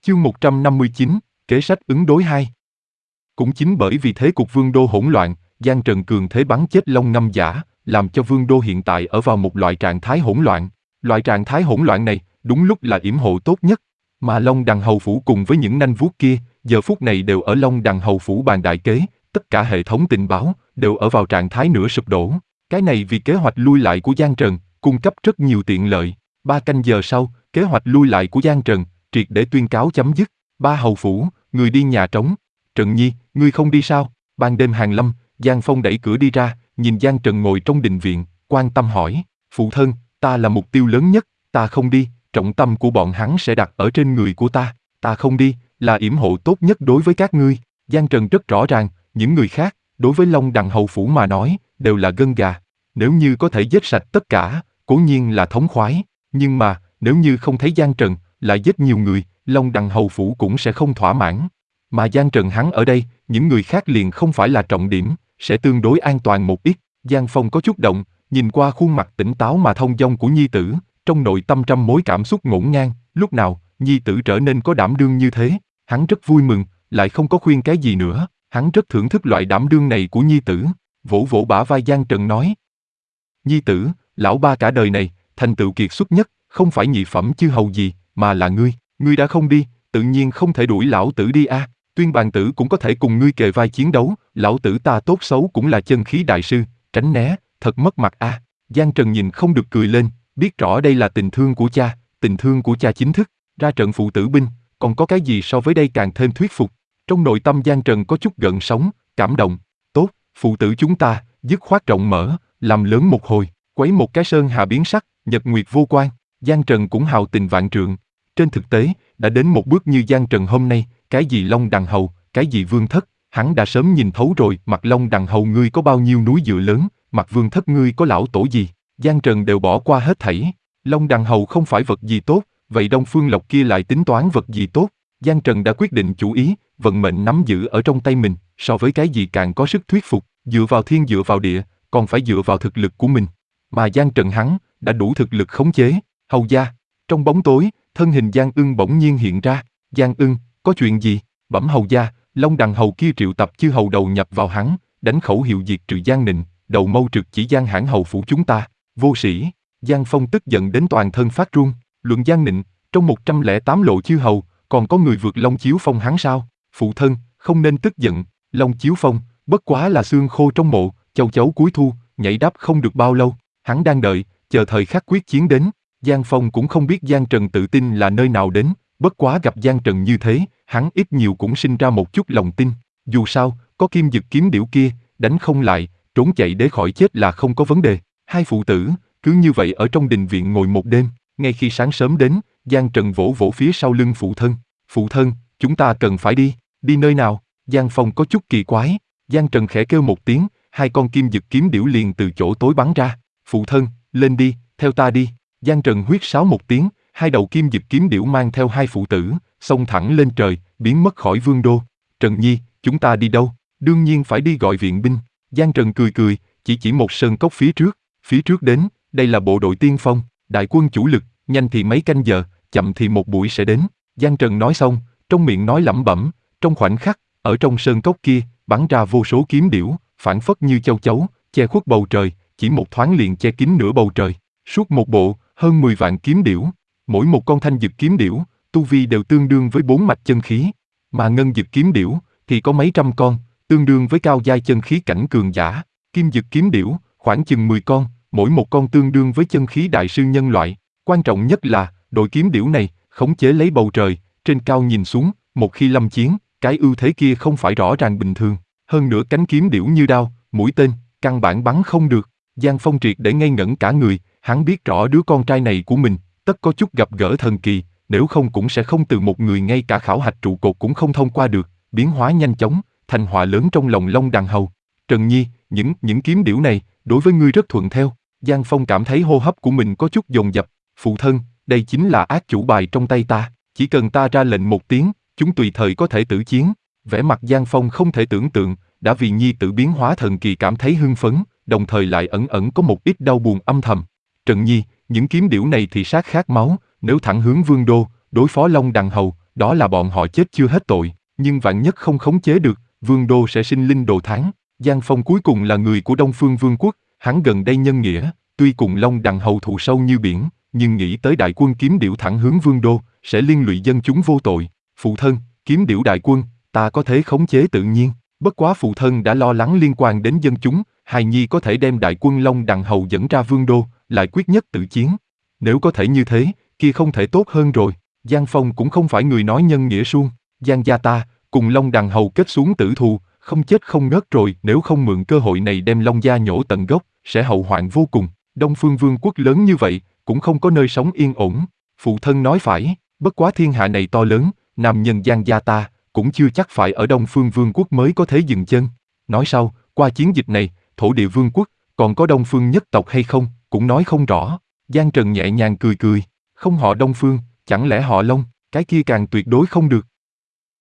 Chương 159, kế sách ứng đối 2. Cũng chính bởi vì thế cục vương đô hỗn loạn, Giang Trần cường thế bắn chết Long Ngâm Giả, làm cho vương đô hiện tại ở vào một loại trạng thái hỗn loạn. Loại trạng thái hỗn loạn này, đúng lúc là yểm hộ tốt nhất, mà Long Đằng Hầu Phủ cùng với những nanh vuốt kia, giờ phút này đều ở Long Đằng Hầu Phủ bàn đại kế, tất cả hệ thống tình báo, đều ở vào trạng thái nửa sụp đổ. Cái này vì kế hoạch lui lại của Giang Trần, cung cấp rất nhiều tiện lợi. 3 canh giờ sau, kế hoạch lui lại của Giang Trần, triệt để tuyên cáo chấm dứt. Ba hầu phủ, người đi nhà trống. Trần Nhi, ngươi không đi sao? Ban đêm hàng lâm, Giang Phong đẩy cửa đi ra, nhìn Giang Trần ngồi trong đình viện, quan tâm hỏi, phụ thân, ta là mục tiêu lớn nhất, ta không đi, trọng tâm của bọn hắn sẽ đặt ở trên người của ta không đi, là yểm hộ tốt nhất đối với các ngươi. Giang Trần rất rõ ràng, những người khác, đối với Long Đằng Hầu Phủ mà nói, đều là gân gà. Nếu như có thể giết sạch tất cả, cố nhiên là thống khoái, nhưng mà, nếu như không thấy Giang Trần, lại giết nhiều người, Long Đằng Hầu Phủ cũng sẽ không thỏa mãn. Mà Giang Trần hắn ở đây, những người khác liền không phải là trọng điểm, sẽ tương đối an toàn một ít. Giang Phong có chút động, nhìn qua khuôn mặt tỉnh táo mà thông dong của nhi tử, trong nội tâm trăm mối cảm xúc ngổn ngang, lúc nào, nhi tử trở nên có đảm đương như thế, hắn rất vui mừng, lại không có khuyên cái gì nữa, hắn rất thưởng thức loại đảm đương này của nhi tử, vỗ vỗ bả vai Giang Trần nói. Nhi tử, lão ba cả đời này, thành tựu kiệt xuất nhất, không phải nhị phẩm chư hầu gì, mà là ngươi đã không đi, tự nhiên không thể đuổi lão tử đi a. Tuyên Bàn Tử cũng có thể cùng ngươi kề vai chiến đấu, lão tử ta tốt xấu cũng là chân khí đại sư, tránh né, thật mất mặt a. Giang Trần nhìn không được cười lên, biết rõ đây là tình thương của cha chính thức, ra trận phụ tử binh, còn có cái gì so với đây càng thêm thuyết phục. Trong nội tâm Giang Trần có chút gợn sóng, cảm động, tốt, phụ tử chúng ta, dứt khoát rộng mở, làm lớn một hồi, quấy một cái sơn hà biến sắc, nhật nguyệt vô quan. Giang Trần cũng hào tình vạn trượng. Trên thực tế, đã đến một bước như Giang Trần hôm nay, cái gì Long Đằng Hầu, cái gì Vương Thất, hắn đã sớm nhìn thấu rồi. Mặt Long Đằng Hầu ngươi có bao nhiêu núi dựa lớn, mặt Vương Thất ngươi có lão tổ gì, Giang Trần đều bỏ qua hết thảy. Long Đằng Hầu không phải vật gì tốt, vậy Đông Phương Lộc kia lại tính toán vật gì tốt. Giang Trần đã quyết định chủ ý, vận mệnh nắm giữ ở trong tay mình, so với cái gì càng có sức thuyết phục, dựa vào thiên dựa vào địa, còn phải dựa vào thực lực của mình. Mà Giang Trần hắn, đã đủ thực lực khống chế. Hầu gia. Trong bóng tối, thân hình Giang Ưng bỗng nhiên hiện ra. Giang Ưng, có chuyện gì? Bẩm hầu gia, Long Đằng Hầu kia triệu tập chư hầu đầu nhập vào hắn, đánh khẩu hiệu diệt trừ Giang Nịnh, đầu mâu trực chỉ Giang Hãn Hầu Phủ chúng ta. Vô sĩ. Giang Phong tức giận đến toàn thân phát run. Luận Giang Nịnh, trong 108 lộ chư hầu, còn có người vượt Long Chiếu Phong hắn sao? Phụ thân, không nên tức giận. Long Chiếu Phong, bất quá là xương khô trong mộ, châu chấu cuối thu, nhảy đáp không được bao lâu. Hắn đang đợi, chờ thời khắc quyết chiến đến. Giang Phong cũng không biết Giang Trần tự tin là nơi nào đến, bất quá gặp Giang Trần như thế, hắn ít nhiều cũng sinh ra một chút lòng tin. Dù sao, có Kim Dực kiếm điểu kia, đánh không lại, trốn chạy để khỏi chết là không có vấn đề. Hai phụ tử, cứ như vậy ở trong đình viện ngồi một đêm, ngay khi sáng sớm đến, Giang Trần vỗ vỗ phía sau lưng phụ thân. Phụ thân, chúng ta cần phải đi nơi nào? Giang Phong có chút kỳ quái. Giang Trần khẽ kêu một tiếng, hai con Kim Dực kiếm điểu liền từ chỗ tối bắn ra. Phụ thân, lên đi, theo ta đi. Giang Trần huýt sáo một tiếng, hai đầu Kim Dực kiếm điểu mang theo hai phụ tử, xông thẳng lên trời, biến mất khỏi vương đô. Trần Nhi, chúng ta đi đâu? Đương nhiên phải đi gọi viện binh. Giang Trần cười, chỉ một sơn cốc phía trước đến, đây là bộ đội tiên phong, đại quân chủ lực, nhanh thì mấy canh giờ, chậm thì một buổi sẽ đến. Giang Trần nói xong, trong miệng nói lẩm bẩm, trong khoảnh khắc, ở trong sơn cốc kia, bắn ra vô số kiếm điểu, phảng phất như châu chấu, che khuất bầu trời, chỉ một thoáng liền che kín nửa bầu trời. Suốt một bộ, hơn 10 vạn kiếm điểu, mỗi một con thanh dực kiếm điểu, tu vi đều tương đương với 4 mạch chân khí, mà ngân dực kiếm điểu thì có mấy trăm con, tương đương với cao giai chân khí cảnh cường giả. Kim dực kiếm điểu, khoảng chừng 10 con, mỗi một con tương đương với chân khí đại sư nhân loại. Quan trọng nhất là, đội kiếm điểu này, khống chế lấy bầu trời, trên cao nhìn xuống, một khi lâm chiến, cái ưu thế kia không phải rõ ràng bình thường. Hơn nữa cánh kiếm điểu như đao, mũi tên, căn bản bắn không được. Giang Phong triệt để ngây ngẩn cả người, hắn biết rõ đứa con trai này của mình, tất có chút gặp gỡ thần kỳ, nếu không cũng sẽ không từ một người ngay cả khảo hạch trụ cột cũng không thông qua được, biến hóa nhanh chóng, thành họa lớn trong lòng Long Đằng Hầu. Trần Nhi, những kiếm điểu này, đối với ngươi rất thuận theo. Giang Phong cảm thấy hô hấp của mình có chút dồn dập. Phụ thân, đây chính là ác chủ bài trong tay ta, chỉ cần ta ra lệnh một tiếng, chúng tùy thời có thể tử chiến. Vẻ mặt Giang Phong không thể tưởng tượng, đã vì nhi tử biến hóa thần kỳ cảm thấy hưng phấn, đồng thời lại ẩn có một ít đau buồn âm thầm. Trần Nhi, những kiếm điểu này thì sát khát máu, nếu thẳng hướng vương đô, đối phó Long Đằng Hầu, đó là bọn họ chết chưa hết tội, nhưng vạn nhất không khống chế được, vương đô sẽ sinh linh đồ thán. Giang Phong cuối cùng là người của Đông Phương Vương quốc, hắn gần đây nhân nghĩa, tuy cùng Long Đằng hầu thù sâu như biển, nhưng nghĩ tới đại quân kiếm điểu thẳng hướng vương đô, sẽ liên lụy dân chúng vô tội. Phụ thân, kiếm điểu đại quân, ta có thể khống chế tự nhiên, bất quá phụ thân đã lo lắng liên quan đến dân chúng, hài nhi có thể đem đại quân Long Đằng hầu dẫn ra vương đô, lại quyết nhất tự chiến. Nếu có thể như thế, kia không thể tốt hơn rồi. Giang Phong cũng không phải người nói nhân nghĩa suông, Giang gia ta, cùng Long Đằng hầu kết xuống tử thù, không chết không ngớt rồi, nếu không mượn cơ hội này đem Long gia nhổ tận gốc, sẽ hậu hoạn vô cùng. Đông Phương Vương quốc lớn như vậy, cũng không có nơi sống yên ổn. Phụ thân nói phải, bất quá thiên hạ này to lớn, nam nhân Giang gia ta, cũng chưa chắc phải ở Đông Phương Vương quốc mới có thể dừng chân. Nói sau, qua chiến dịch này, thổ địa vương quốc, còn có Đông Phương nhất tộc hay không, cũng nói không rõ. Giang Trần nhẹ nhàng cười cười, không họ Đông Phương, chẳng lẽ họ Long, cái kia càng tuyệt đối không được.